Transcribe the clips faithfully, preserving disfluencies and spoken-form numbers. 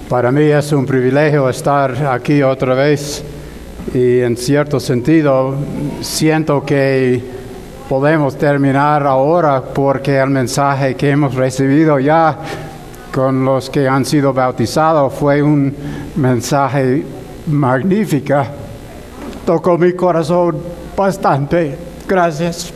Para mí es un privilegio estar aquí otra vez y en cierto sentido siento que podemos terminar ahora porque el mensaje que hemos recibido ya con los que han sido bautizados fue un mensaje magnífico. Tocó mi corazón bastante. Gracias.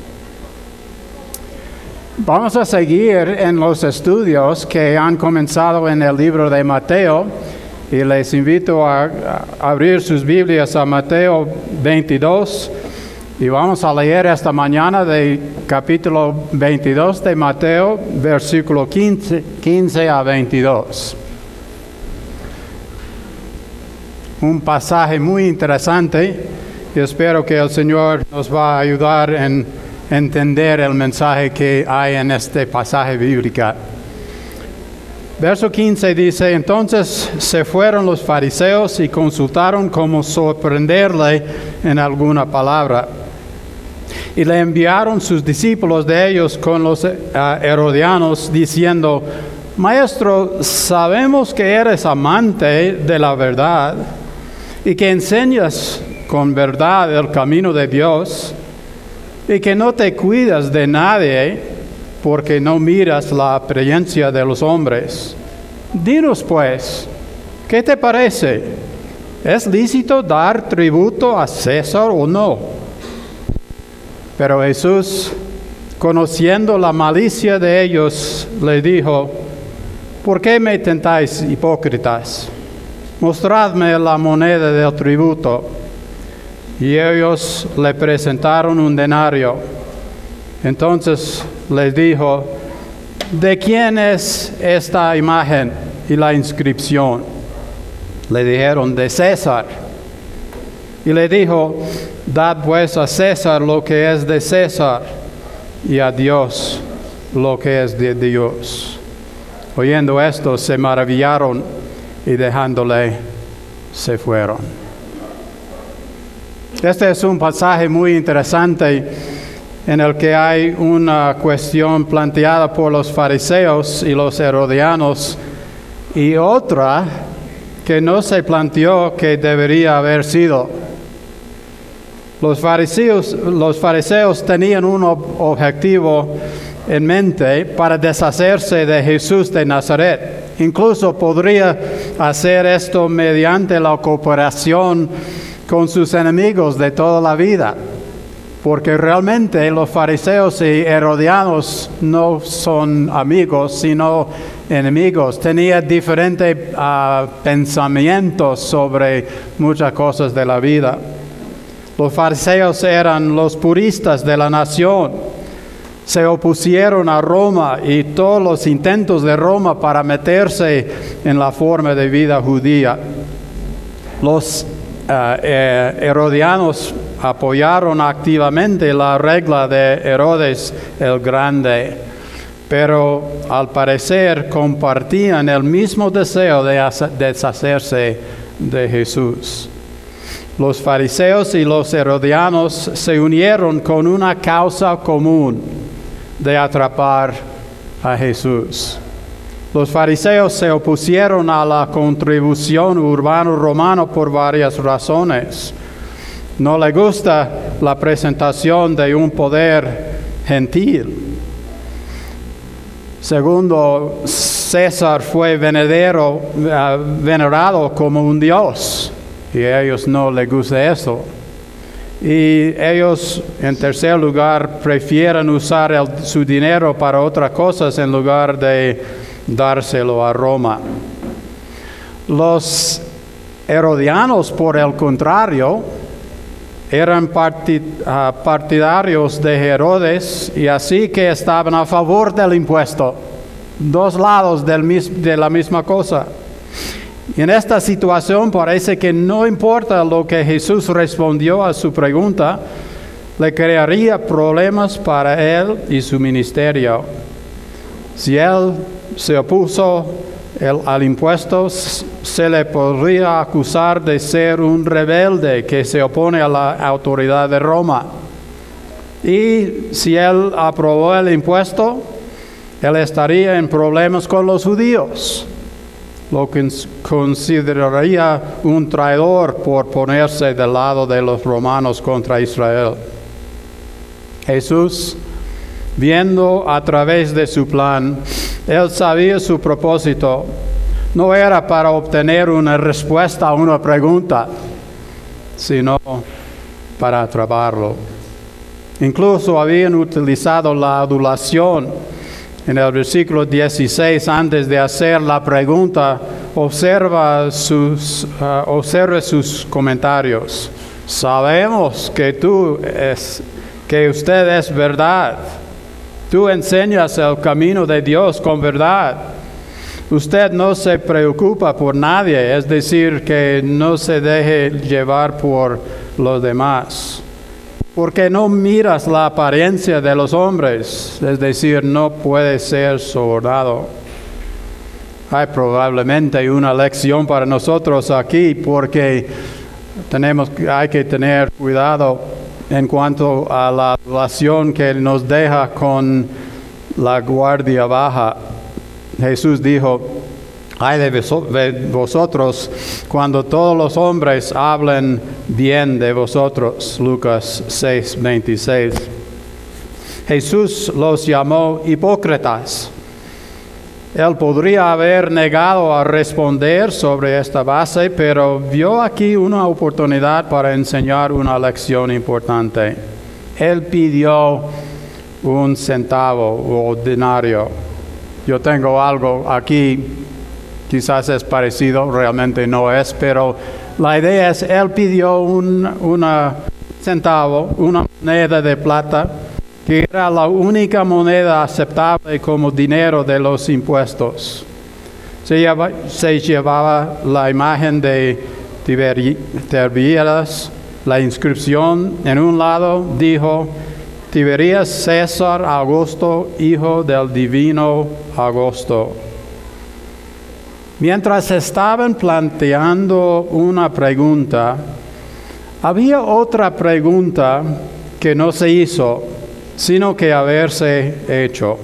Vamos a seguir en los estudios que han comenzado en el libro de Mateo y les invito a, a abrir sus Biblias a Mateo veintidós y vamos a leer esta mañana del capítulo veintidós de Mateo, versículo quince, quince a veintidós. Un pasaje muy interesante y espero que el Señor nos va a ayudar en entender el mensaje que hay en este pasaje bíblico. Verso quince dice: entonces se fueron los fariseos y consultaron cómo sorprenderle en alguna palabra. Y le enviaron sus discípulos de ellos con los uh, herodianos, diciendo: Maestro, sabemos que eres amante de la verdad y que enseñas con verdad el camino de Dios, y que no te cuidas de nadie porque no miras la apariencia de los hombres. Dinos pues, ¿qué te parece? ¿Es lícito dar tributo a César o no? Pero Jesús, conociendo la malicia de ellos, le dijo: ¿por qué me tentáis, hipócritas? Mostradme la moneda del tributo. Y ellos le presentaron un denario. Entonces les dijo: ¿de quién es esta imagen y la inscripción? Le dijeron: de César. Y le dijo: dad pues a César lo que es de César, y a Dios lo que es de Dios. Oyendo esto, se maravillaron y dejándole, se fueron. Este es un pasaje muy interesante en el que hay una cuestión planteada por los fariseos y los herodianos y otra que no se planteó que debería haber sido. Los fariseos, los fariseos tenían un ob- objetivo en mente para deshacerse de Jesús de Nazaret. Incluso podría hacer esto mediante la cooperación con sus enemigos de toda la vida, porque realmente los fariseos y herodianos no son amigos, sino enemigos. Tenían diferentes uh, pensamientos sobre muchas cosas de la vida. Los fariseos eran los puristas de la nación. Se opusieron a Roma y todos los intentos de Roma para meterse en la forma de vida judía. Los Uh, eh, herodianos apoyaron activamente la regla de Herodes el Grande, pero al parecer compartían el mismo deseo de deshacerse de Jesús. Los fariseos y los herodianos se unieron con una causa común de atrapar a Jesús. Los fariseos se opusieron a la contribución urbano-romana por varias razones. No les gusta la presentación de un poder gentil. Segundo, César fue venedero, uh, venerado como un dios, y a ellos no les gusta eso. Y ellos, en tercer lugar, prefieren usar el, su dinero para otras cosas en lugar de dárselo a Roma. Los herodianos, por el contrario, eran partid, uh, partidarios de Herodes y así que estaban a favor del impuesto. Dos lados del mis, de la misma cosa. Y en esta situación parece que no importa lo que Jesús respondió a su pregunta, le crearía problemas para él y su ministerio. Si él se opuso el, al impuesto, se le podría acusar de ser un rebelde que se opone a la autoridad de Roma. Y si él aprobó el impuesto, él estaría en problemas con los judíos. lo consideraría un traidor por ponerse del lado de los romanos contra Israel. Jesús, viendo a través de su plan, él sabía su propósito. No era para obtener una respuesta a una pregunta, sino para atraparlo. Incluso habían utilizado la adulación. En el versículo dieciséis, antes de hacer la pregunta, observa sus, uh, observe sus comentarios. Sabemos que tú es, que usted es verdad. Tú enseñas el camino de Dios con verdad. Usted no se preocupa por nadie, es decir, que no se deje llevar por los demás. Porque no miras la apariencia de los hombres, es decir, no puede ser sobornado. Hay probablemente una lección para nosotros aquí, porque tenemos, hay que tener cuidado en cuanto a la relación que nos deja con la guardia baja. Jesús dijo: ay de vosotros cuando todos los hombres hablen bien de vosotros. Lucas seis, veintiséis. Jesús los llamó hipócritas. Él podría haber negado a responder sobre esta base, pero vio aquí una oportunidad para enseñar una lección importante. Él pidió un centavo o denario. Yo tengo algo aquí, quizás es parecido, realmente no es, pero la idea es, él pidió un una centavo, una moneda de plata, que era la única moneda aceptable como dinero de los impuestos. Se, lleva, se llevaba la imagen de Tiberias, la inscripción en un lado dijo: Tiberias César Augusto, hijo del divino Augusto. Mientras estaban planteando una pregunta, había otra pregunta que no se hizo, sino que haberse hecho.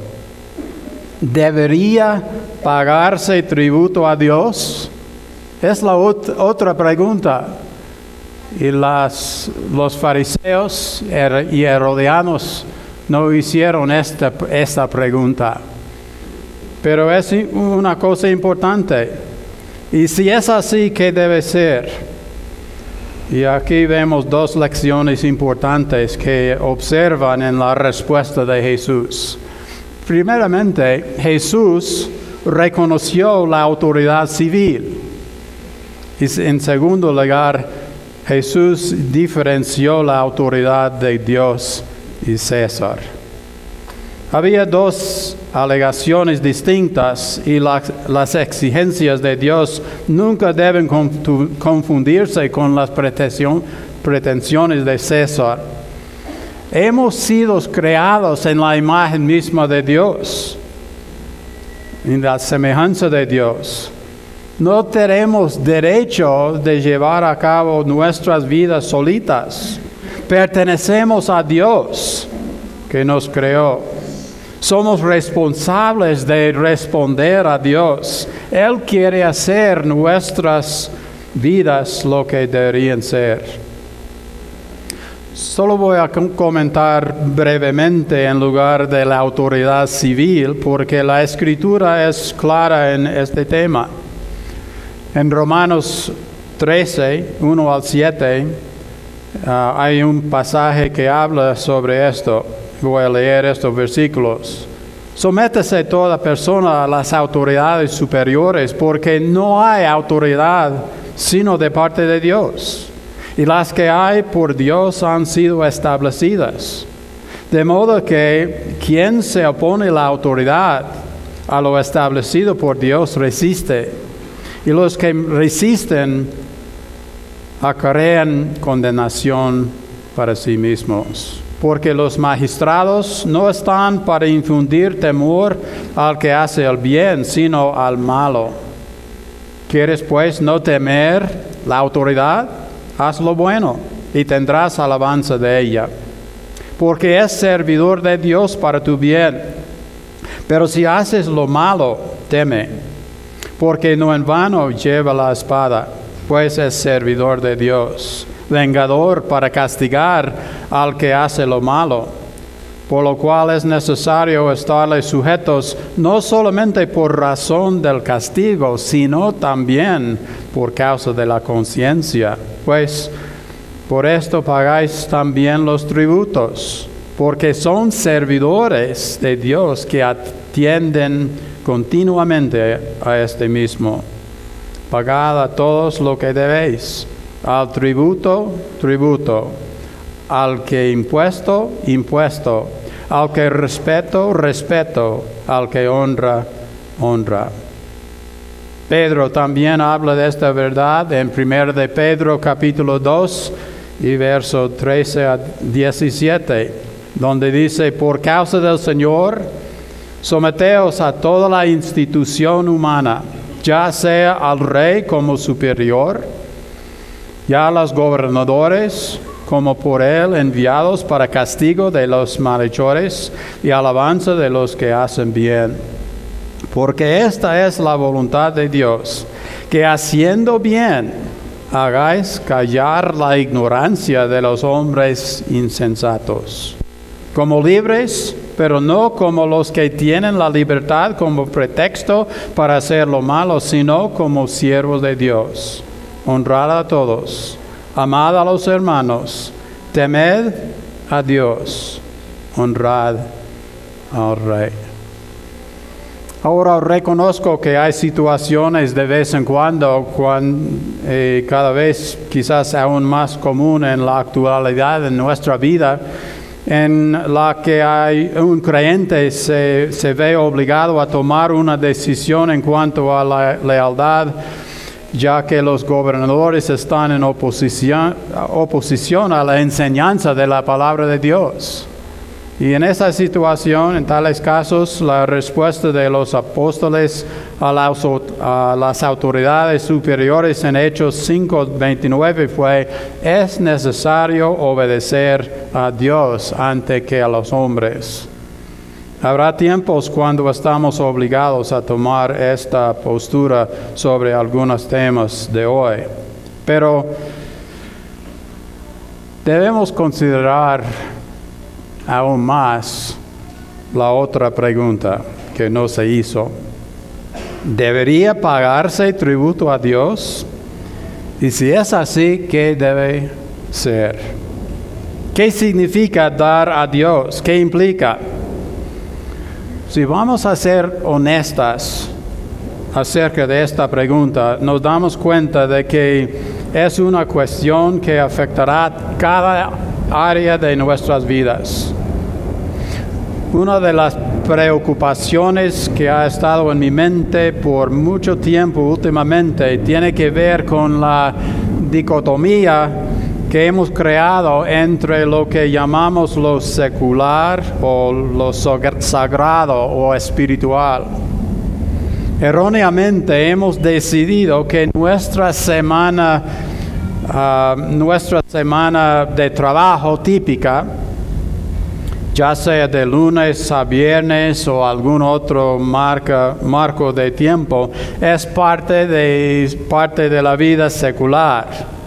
¿Debería pagarse tributo a Dios? Es la ot- otra pregunta. Y las, los fariseos y herodianos no hicieron esta, esta pregunta. Pero es una cosa importante. Y si es así, ¿qué debe ser? Y aquí vemos dos lecciones importantes que observan en la respuesta de Jesús. Primeramente, Jesús reconoció la autoridad civil. Y en segundo lugar, Jesús diferenció la autoridad de Dios y César. Había dos alegaciones distintas y las, las exigencias de Dios nunca deben confundirse con las pretensión, pretensiones de César. Hemos sido creados en la imagen misma de Dios, en la semejanza de Dios. No tenemos derecho de llevar a cabo nuestras vidas solitas. Pertenecemos a Dios que nos creó. Somos responsables de responder a Dios. Él quiere hacer nuestras vidas lo que deberían ser. Solo voy a comentar brevemente en lugar de la autoridad civil, porque la Escritura es clara en este tema. En Romanos trece, uno al siete, uh, hay un pasaje que habla sobre esto. Voy a leer estos versículos. Sométese toda persona a las autoridades superiores, porque no hay autoridad sino de parte de Dios. Y las que hay por Dios han sido establecidas. De modo que quien se opone a la autoridad, a lo establecido por Dios, resiste. Y los que resisten acarrean condenación para sí mismos. Porque los magistrados no están para infundir temor al que hace el bien, sino al malo. ¿Quieres pues no temer la autoridad? Haz lo bueno y tendrás alabanza de ella. Porque es servidor de Dios para tu bien. Pero si haces lo malo, teme. porque no en vano lleva la espada, pues es servidor de Dios, vengador para castigar al que hace lo malo, por lo cual es necesario estarle sujetos no solamente por razón del castigo, sino también por causa de la conciencia, pues por esto pagáis también los tributos, porque son servidores de Dios que atienden continuamente a este mismo. Pagad a todos lo que debéis, al tributo, tributo, al que impuesto, impuesto, al que respeto, respeto, al que honra, honra. Pedro también habla de esta verdad en primero de Pedro capítulo dos y verso trece a diecisiete, donde dice: por causa del Señor, someteos a toda la institución humana, ya sea al rey como superior, ya a los gobernadores como por él enviados para castigo de los malhechores y alabanza de los que hacen bien. Porque esta es la voluntad de Dios, que haciendo bien hagáis callar la ignorancia de los hombres insensatos, como libres, pero no como los que tienen la libertad como pretexto para hacer lo malo, sino como siervos de Dios. Honrad a todos, amad a los hermanos, temed a Dios, honrad al Rey. Ahora reconozco que hay situaciones de vez en cuando, cuando eh, cada vez quizás aún más común en la actualidad de nuestra vida, en la que hay un creyente se, se ve obligado a tomar una decisión en cuanto a la lealtad, ya que los gobernadores están en oposición, oposición a la enseñanza de la palabra de Dios. Y en esa situación, en tales casos, la respuesta de los apóstoles a las, a las autoridades superiores en Hechos cinco veintinueve fue: es necesario obedecer a Dios antes que a los hombres. Habrá tiempos cuando estamos obligados a tomar esta postura sobre algunos temas de hoy, pero debemos considerar aún más la otra pregunta que no se hizo. ¿Debería pagarse tributo a Dios? Y si es así, ¿qué debe ser? ¿Qué significa dar a Dios? ¿Qué implica? Si vamos a ser honestas acerca de esta pregunta, nos damos cuenta de que es una cuestión que afectará cada área de nuestras vidas. Una de las preocupaciones que ha estado en mi mente por mucho tiempo últimamente tiene que ver con la dicotomía que hemos creado entre lo que llamamos lo secular o lo sagrado o espiritual. Erróneamente hemos decidido que nuestra semana, uh, nuestra semana de trabajo típica, ya sea de lunes a viernes o algún otro marca, marco de tiempo, es parte de, parte de la vida secular.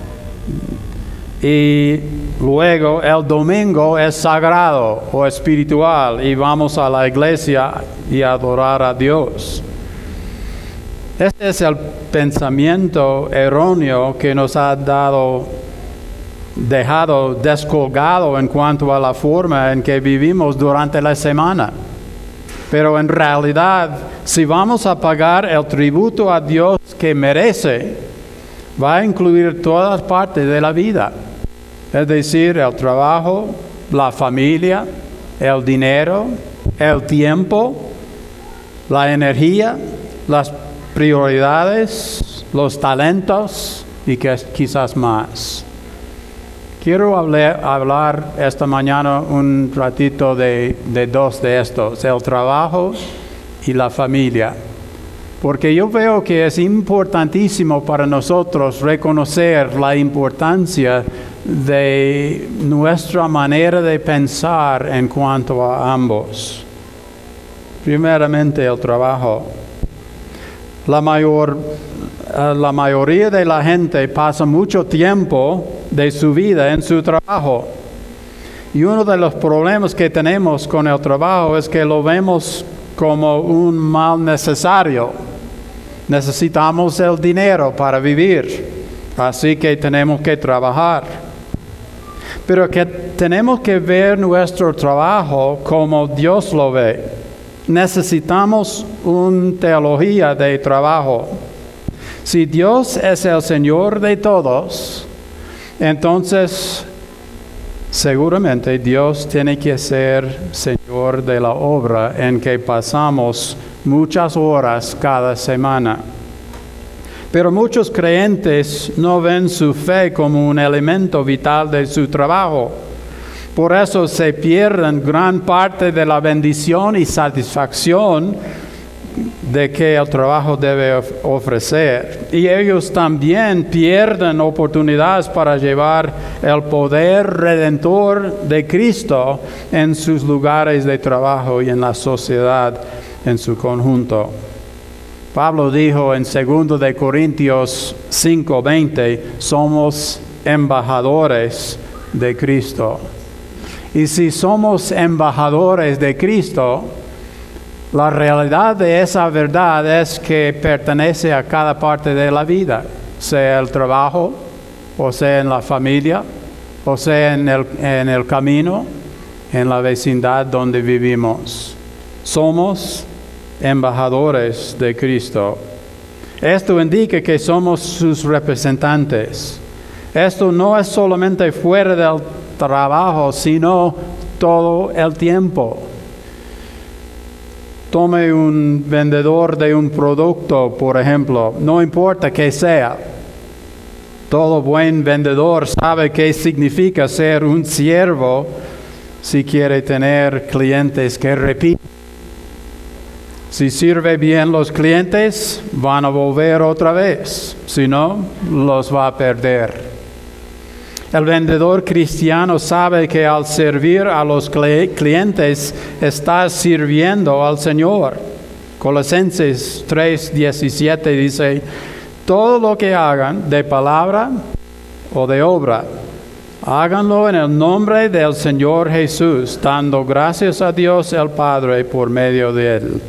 Y luego el domingo es sagrado o espiritual y vamos a la iglesia y a adorar a Dios. Este es el pensamiento erróneo que nos ha dado, dejado descolgado en cuanto a la forma en que vivimos durante la semana. Pero en realidad, si vamos a pagar el tributo a Dios que merece, va a incluir todas partes de la vida. Es decir, el trabajo, la familia, el dinero, el tiempo, la energía, las prioridades, los talentos y que quizás más. Quiero hablar, hablar esta mañana un ratito de, de dos de estos, el trabajo y la familia. Porque yo veo que es importantísimo para nosotros reconocer la importancia de nuestra manera de pensar en cuanto a ambos. Primeramente el trabajo. La, mayor, uh, la mayoría de la gente pasa mucho tiempo de su vida en su trabajo. Y uno de los problemas que tenemos con el trabajo es que lo vemos como un mal necesario. Necesitamos el dinero para vivir, así que tenemos que trabajar. Pero que tenemos que ver nuestro trabajo como Dios lo ve. Necesitamos una teología de trabajo. Si Dios es el Señor de todos, entonces seguramente Dios tiene que ser Señor de la obra en que pasamos muchas horas cada semana. Pero muchos creyentes no ven su fe como un elemento vital de su trabajo. Por eso se pierden gran parte de la bendición y satisfacción de que el trabajo debe ofrecer. Y ellos también pierden oportunidades para llevar el poder redentor de Cristo en sus lugares de trabajo y en la sociedad en su conjunto. Pablo dijo en segundo de Corintios cinco veinte, somos embajadores de Cristo. Y si somos embajadores de Cristo, la realidad de esa verdad es que pertenece a cada parte de la vida, sea el trabajo, o sea en la familia, o sea en el, en el camino, en la vecindad donde vivimos. Somos embajadores de Cristo. Esto indica que somos sus representantes. Esto no es solamente fuera del trabajo, sino todo el tiempo. Tome un vendedor de un producto, por ejemplo, no importa qué sea. Todo buen vendedor sabe qué significa ser un siervo si quiere tener clientes que repiten. Si sirve bien los clientes, van a volver otra vez. Si no, los va a perder. El vendedor cristiano sabe que al servir a los clientes está sirviendo al Señor. Colosenses tres diecisiete dice, todo lo que hagan de palabra o de obra, háganlo en el nombre del Señor Jesús, dando gracias a Dios el Padre por medio de Él.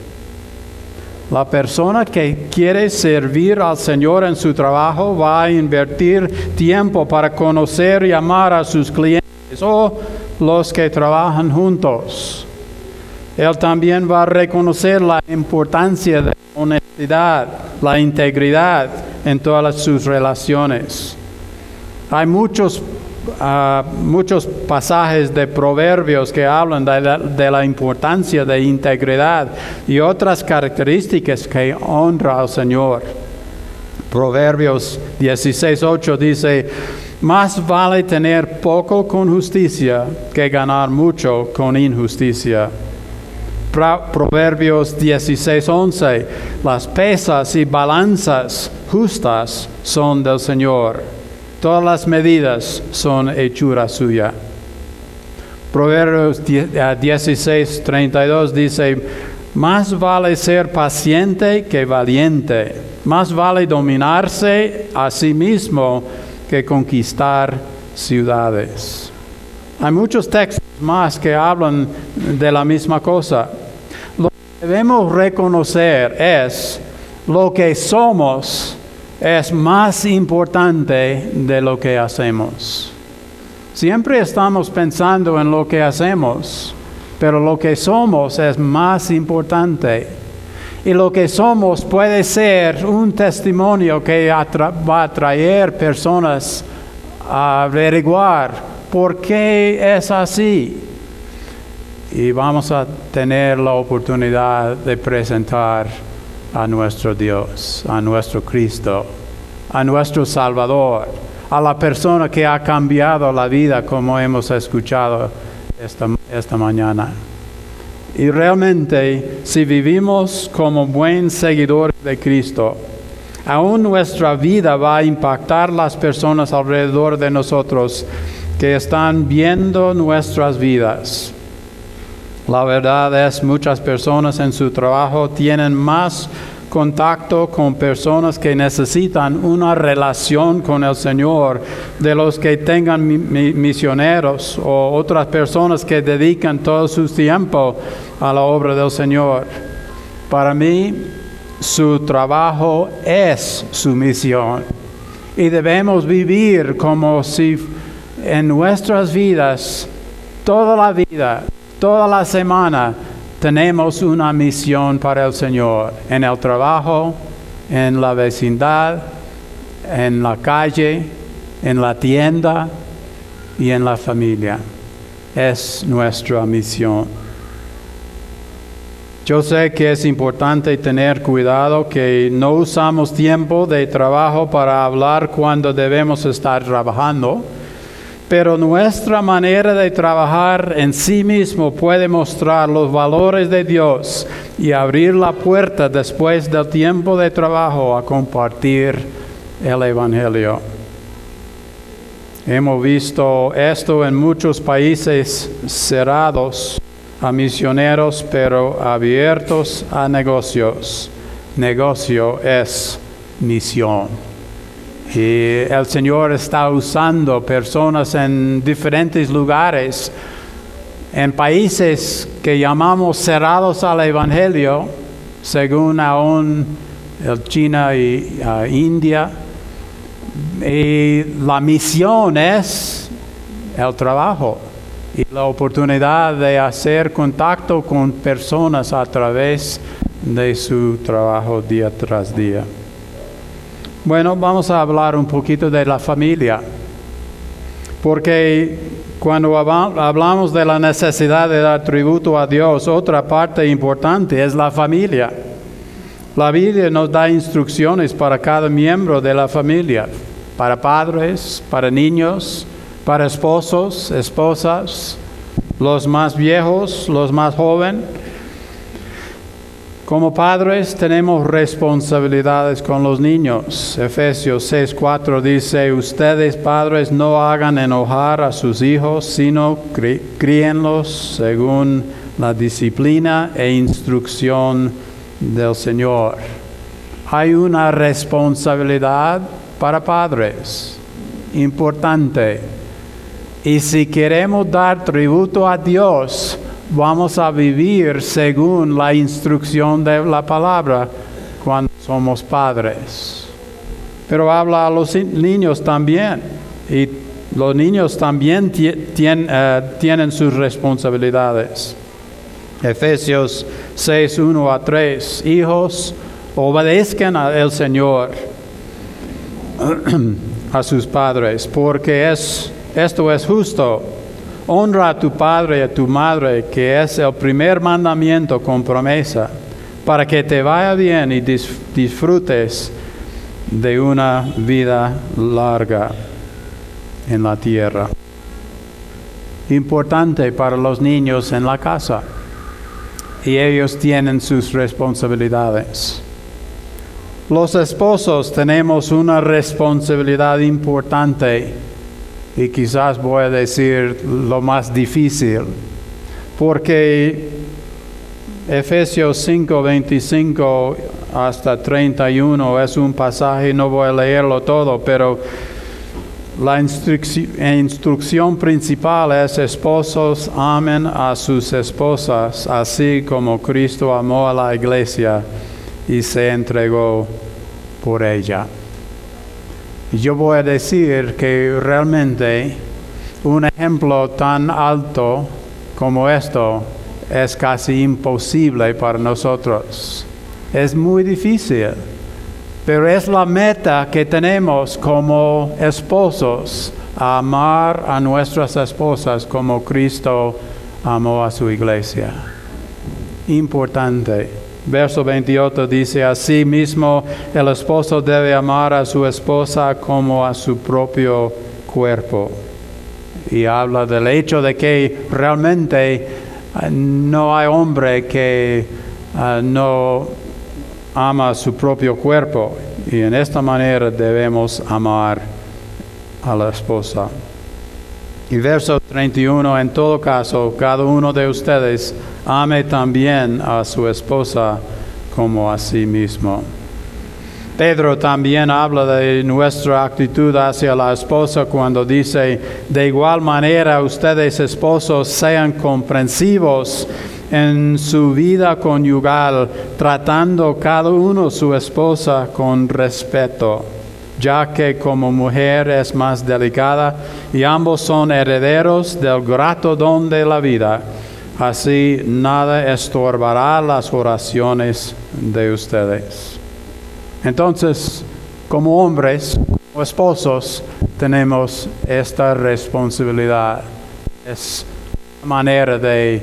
La persona que quiere servir al Señor en su trabajo va a invertir tiempo para conocer y amar a sus clientes o los que trabajan juntos. Él también va a reconocer la importancia de la honestidad, la integridad en todas sus relaciones. Hay muchos Uh, muchos pasajes de proverbios que hablan de la, de la importancia de integridad y otras características que honra al Señor. Proverbios dieciséis ocho dice, más vale tener poco con justicia que ganar mucho con injusticia. Pro- Proverbios dieciséis once, las pesas y balanzas justas son del Señor. Todas las medidas son hechura suya. Proverbios dieciséis treinta y dos dice, más vale ser paciente que valiente, más vale dominarse a sí mismo que conquistar ciudades. Hay muchos textos más que hablan de la misma cosa. Lo que debemos reconocer es lo que somos es más importante de lo que hacemos. Siempre estamos pensando en lo que hacemos, pero lo que somos es más importante. Y lo que somos puede ser un testimonio que atra- va a traer personas a averiguar por qué es así. Y vamos a tener la oportunidad de presentar a nuestro Dios, a nuestro Cristo, a nuestro Salvador, a la persona que ha cambiado la vida como hemos escuchado esta, esta mañana. Y realmente, si vivimos como buen seguidor de Cristo, aún nuestra vida va a impactar las personas alrededor de nosotros que están viendo nuestras vidas. La verdad es, muchas personas en su trabajo tienen más contacto con personas que necesitan una relación con el Señor, de los que tengan mi, mi, misioneros o otras personas que dedican todo su tiempo a la obra del Señor. Para mí, su trabajo es su misión y debemos vivir como si en nuestras vidas, toda la vida, toda la semana, tenemos una misión para el Señor, en el trabajo, en la vecindad, en la calle, en la tienda y en la familia. Es nuestra misión. Yo sé que es importante tener cuidado que no usamos tiempo de trabajo para hablar cuando debemos estar trabajando. Pero nuestra manera de trabajar en sí mismo puede mostrar los valores de Dios y abrir la puerta después del tiempo de trabajo a compartir el Evangelio. Hemos visto esto en muchos países cerrados a misioneros, pero abiertos a negocios. Negocio es misión. Y el Señor está usando personas en diferentes lugares, en países que llamamos cerrados al Evangelio, según aún el China y uh, India. Y la misión es el trabajo y la oportunidad de hacer contacto con personas a través de su trabajo día tras día. Bueno, vamos a hablar un poquito de la familia, porque cuando hablamos de la necesidad de dar tributo a Dios, otra parte importante es la familia. La Biblia nos da instrucciones para cada miembro de la familia, para padres, para niños, para esposos, esposas, los más viejos, los más jóvenes. Como padres tenemos responsabilidades con los niños. Efesios seis cuatro dice, ustedes padres no hagan enojar a sus hijos, sino crí- críenlos según la disciplina e instrucción del Señor. Hay una responsabilidad para padres, importante. Y si queremos dar tributo a Dios, vamos a vivir según la instrucción de la palabra cuando somos padres. Pero habla a los niños también. Y los niños también tien, uh, tienen sus responsabilidades. Efesios seis uno a tres. Hijos, obedezcan al Señor a sus padres, porque es, esto es justo. Honra a tu padre y a tu madre, que es el primer mandamiento con promesa, para que te vaya bien y disfrutes de una vida larga en la tierra. Importante para los niños en la casa, y ellos tienen sus responsabilidades. Los esposos tenemos una responsabilidad importante. Y quizás voy a decir lo más difícil, porque Efesios cinco veinticinco hasta treinta y uno es un pasaje, no voy a leerlo todo, pero la instrucción, instrucción principal es: esposos, amen a sus esposas, así como Cristo amó a la iglesia y se entregó por ella. Yo voy a decir que realmente un ejemplo tan alto como esto es casi imposible para nosotros. Es muy difícil, pero es la meta que tenemos como esposos, a amar a nuestras esposas como Cristo amó a su iglesia. Importante. Verso veintiocho dice, así mismo el esposo debe amar a su esposa como a su propio cuerpo. Y habla del hecho de que realmente uh, no hay hombre que uh, no ama a su propio cuerpo. Y en esta manera debemos amar a la esposa. Y verso treinta y uno, en todo caso, cada uno de ustedes ame también a su esposa como a sí mismo. Pedro también habla de nuestra actitud hacia la esposa cuando dice, de igual manera ustedes esposos sean comprensivos en su vida conyugal, tratando cada uno su esposa con respeto, ya que como mujer es más delicada y ambos son herederos del grato don de la vida. Así nada estorbará las oraciones de ustedes. Entonces, como hombres, como esposos, tenemos esta responsabilidad. Es una manera de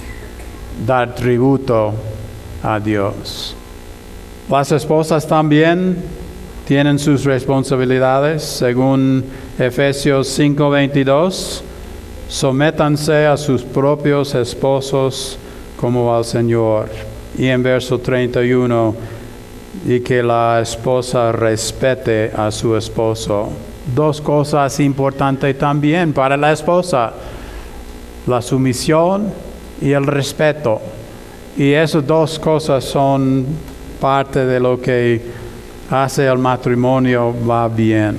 dar tributo a Dios. Las esposas también tienen sus responsabilidades, según Efesios cinco veintidós. Sométanse a sus propios esposos como al Señor. Y en verso treinta y uno, y que la esposa respete a su esposo. Dos cosas importantes también para la esposa: la sumisión y el respeto. Y esas dos cosas son parte de lo que hace el matrimonio va bien.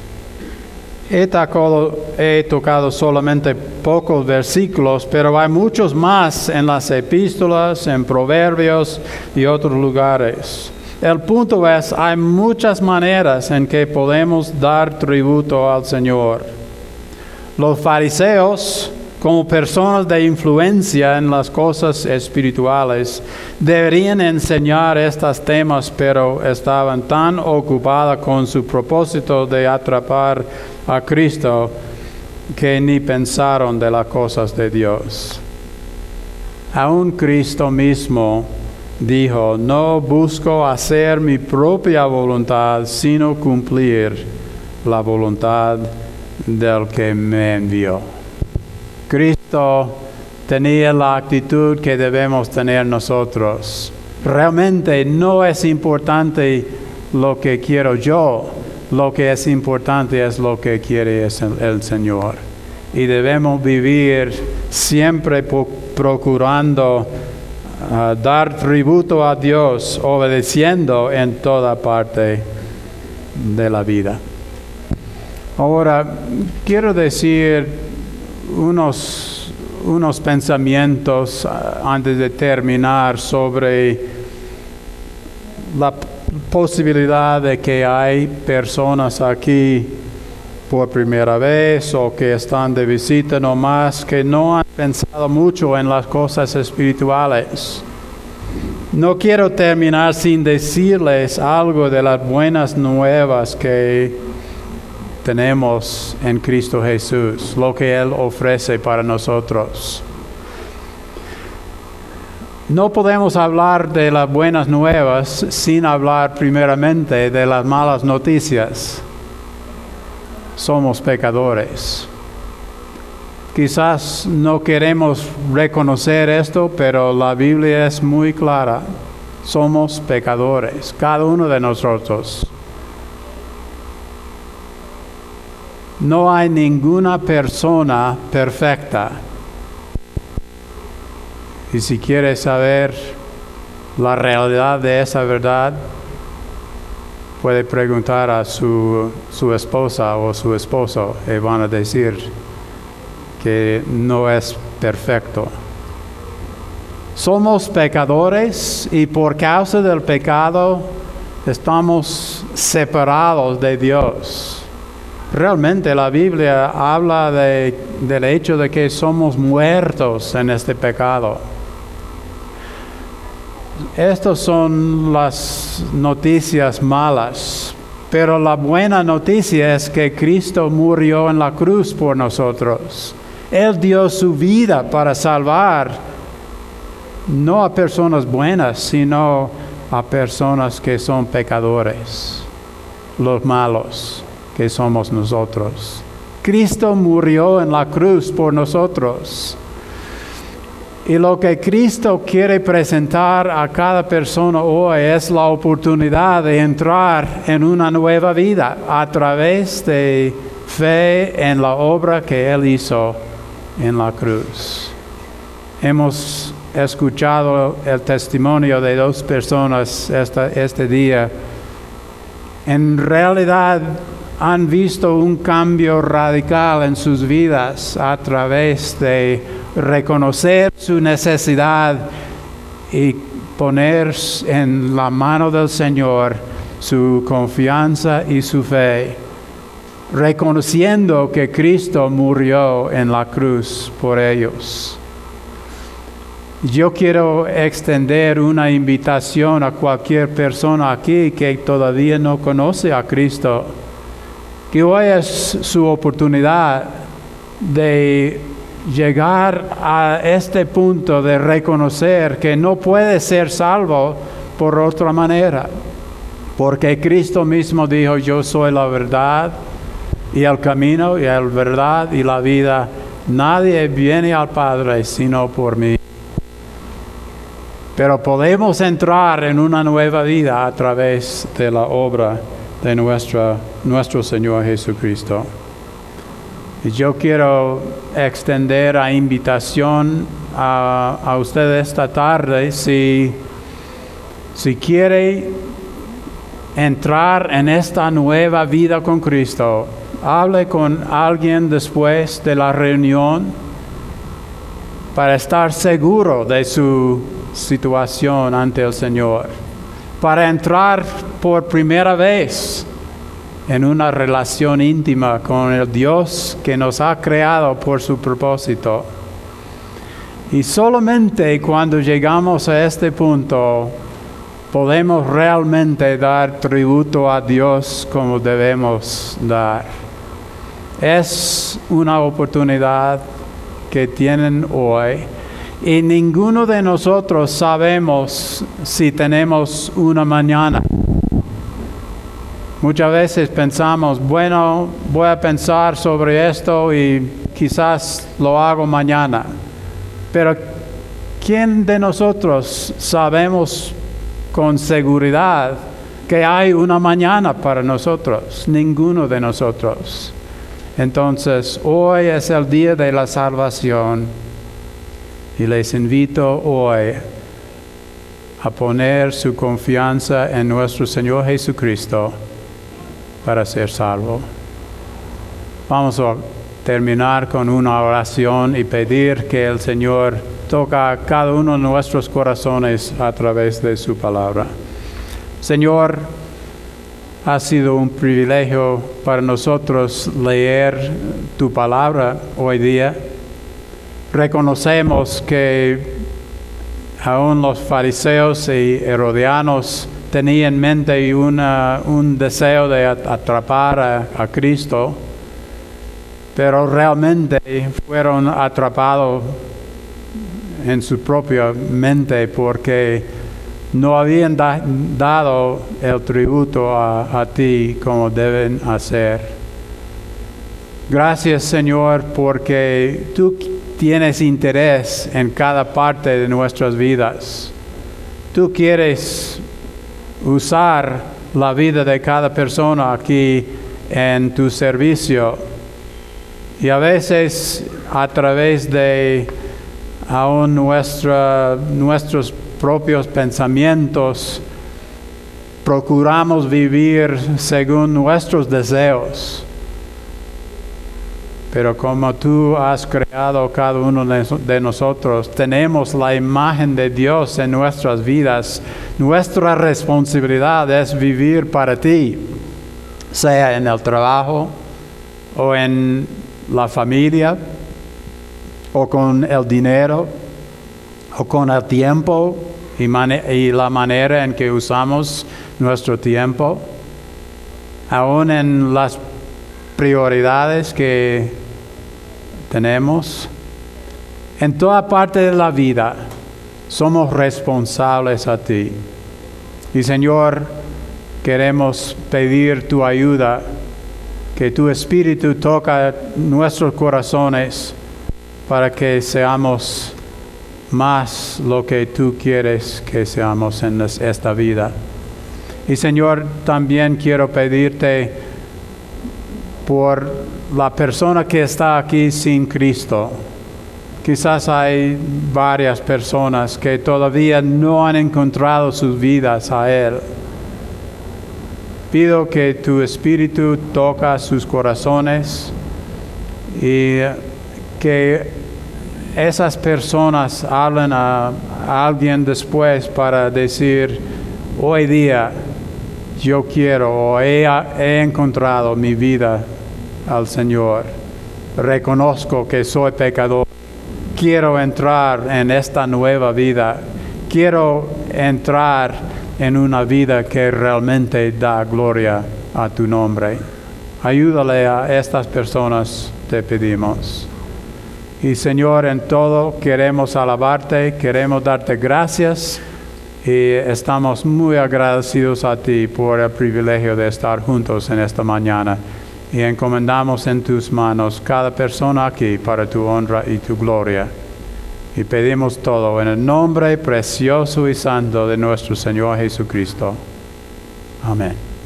He tocado, he tocado solamente pocos versículos, pero hay muchos más en las epístolas, en Proverbios y otros lugares. El punto es, hay muchas maneras en que podemos dar tributo al Señor. Los fariseos, como personas de influencia en las cosas espirituales, deberían enseñar estos temas, pero estaban tan ocupados con su propósito de atrapar a Cristo que ni pensaron de las cosas de Dios. Aún Cristo mismo dijo, no busco hacer mi propia voluntad, sino cumplir la voluntad del que me envió. Cristo tenía la actitud que debemos tener nosotros. Realmente no es importante lo que quiero yo, lo que es importante es lo que quiere el Señor. Y debemos vivir siempre procurando Uh, dar tributo a Dios, obedeciendo en toda parte de la vida. Ahora, quiero decir unos, unos pensamientos uh, antes de terminar sobre la posibilidad de que hay personas aquí por primera vez o que están de visita nomás, que no han pensado mucho en las cosas espirituales. No quiero terminar sin decirles algo de las buenas nuevas que tenemos en Cristo Jesús, lo que Él ofrece para nosotros. No podemos hablar de las buenas nuevas sin hablar primeramente de las malas noticias. Somos pecadores. Quizás no queremos reconocer esto, pero la Biblia es muy clara. Somos pecadores, cada uno de nosotros. No hay ninguna persona perfecta. Y si quieres saber la realidad de esa verdad, puede preguntar a su, su esposa o su esposo y van a decir que no es perfecto. Somos pecadores y por causa del pecado estamos separados de Dios. Realmente la Biblia habla de, del hecho de que somos muertos en este pecado. Estas son las noticias malas, pero la buena noticia es que Cristo murió en la cruz por nosotros. Él dio su vida para salvar no a personas buenas, sino a personas que son pecadores, los malos que somos nosotros. Cristo murió en la cruz por nosotros. Y lo que Cristo quiere presentar a cada persona hoy es la oportunidad de entrar en una nueva vida a través de fe en la obra que Él hizo en la cruz. Hemos escuchado el testimonio de dos personas esta, este día. En realidad han visto un cambio radical en sus vidas a través de reconocer su necesidad y poner en la mano del Señor su confianza y su fe, reconociendo que Cristo murió en la cruz por ellos. Yo quiero extender una invitación a cualquier persona aquí que todavía no conoce a Cristo, que hoy es su oportunidad de llegar a este punto de reconocer que no puede ser salvo por otra manera, porque Cristo mismo dijo: yo soy la verdad y el camino y la verdad y la vida. Nadie viene al Padre sino por mí. Pero podemos entrar en una nueva vida a través de la obra de nuestra, nuestro Señor Jesucristo. Y yo quiero extender la invitación a, a usted esta tarde, si, si quiere entrar en esta nueva vida con Cristo, hable con alguien después de la reunión para estar seguro de su situación ante el Señor, para entrar por primera vez en una relación íntima con el Dios que nos ha creado por su propósito. Y solamente cuando llegamos a este punto podemos realmente dar tributo a Dios como debemos dar. Es una oportunidad que tienen hoy, y ninguno de nosotros sabemos si tenemos una mañana. Muchas veces pensamos, bueno, voy a pensar sobre esto y quizás lo hago mañana. Pero ¿quién de nosotros sabemos con seguridad que hay una mañana para nosotros? Ninguno de nosotros. Entonces, hoy es el día de la salvación y les invito hoy a poner su confianza en nuestro Señor Jesucristo para ser salvo. Vamos a terminar con una oración y pedir que el Señor toque a cada uno de nuestros corazones a través de su palabra. Señor, ha sido un privilegio para nosotros leer tu palabra hoy día. Reconocemos que aún los fariseos y herodianos tenían en mente una, un deseo de atrapar a, a Cristo, pero realmente fueron atrapados en su propia mente porque no habían da, dado el tributo a, a ti como deben hacer. Gracias, Señor, porque tú tienes interés en cada parte de nuestras vidas. Tú quieres usar la vida de cada persona aquí en tu servicio. Y a veces a través de aún nuestra, nuestros propios pensamientos, procuramos vivir según nuestros deseos. Pero como tú has creado cada uno de nosotros, tenemos la imagen de Dios en nuestras vidas. Nuestra responsabilidad es vivir para ti, sea en el trabajo o en la familia, o con el dinero, o con el tiempo y, man- y la manera en que usamos nuestro tiempo, aún en las prioridades que tenemos. En toda parte de la vida somos responsables a ti. Y Señor, queremos pedir tu ayuda, que tu Espíritu toque nuestros corazones para que seamos más lo que tú quieres que seamos en esta vida. Y Señor, también quiero pedirte por la persona que está aquí sin Cristo, Quizás hay varias personas que todavía no han encontrado sus vidas a Él. Pido que tu Espíritu toca sus corazones y que esas personas hablen a, a alguien después para decir, hoy día yo quiero o he, he encontrado mi vida al Señor. Reconozco que soy pecador. Quiero entrar en esta nueva vida. Quiero entrar en una vida que realmente da gloria a tu nombre. Ayúdale a estas personas, te pedimos. Y Señor, en todo queremos alabarte, queremos darte gracias y estamos muy agradecidos a ti por el privilegio de estar juntos en esta mañana. Y encomendamos en tus manos cada persona aquí para tu honra y tu gloria. Y pedimos todo en el nombre precioso y santo de nuestro Señor Jesucristo. Amén.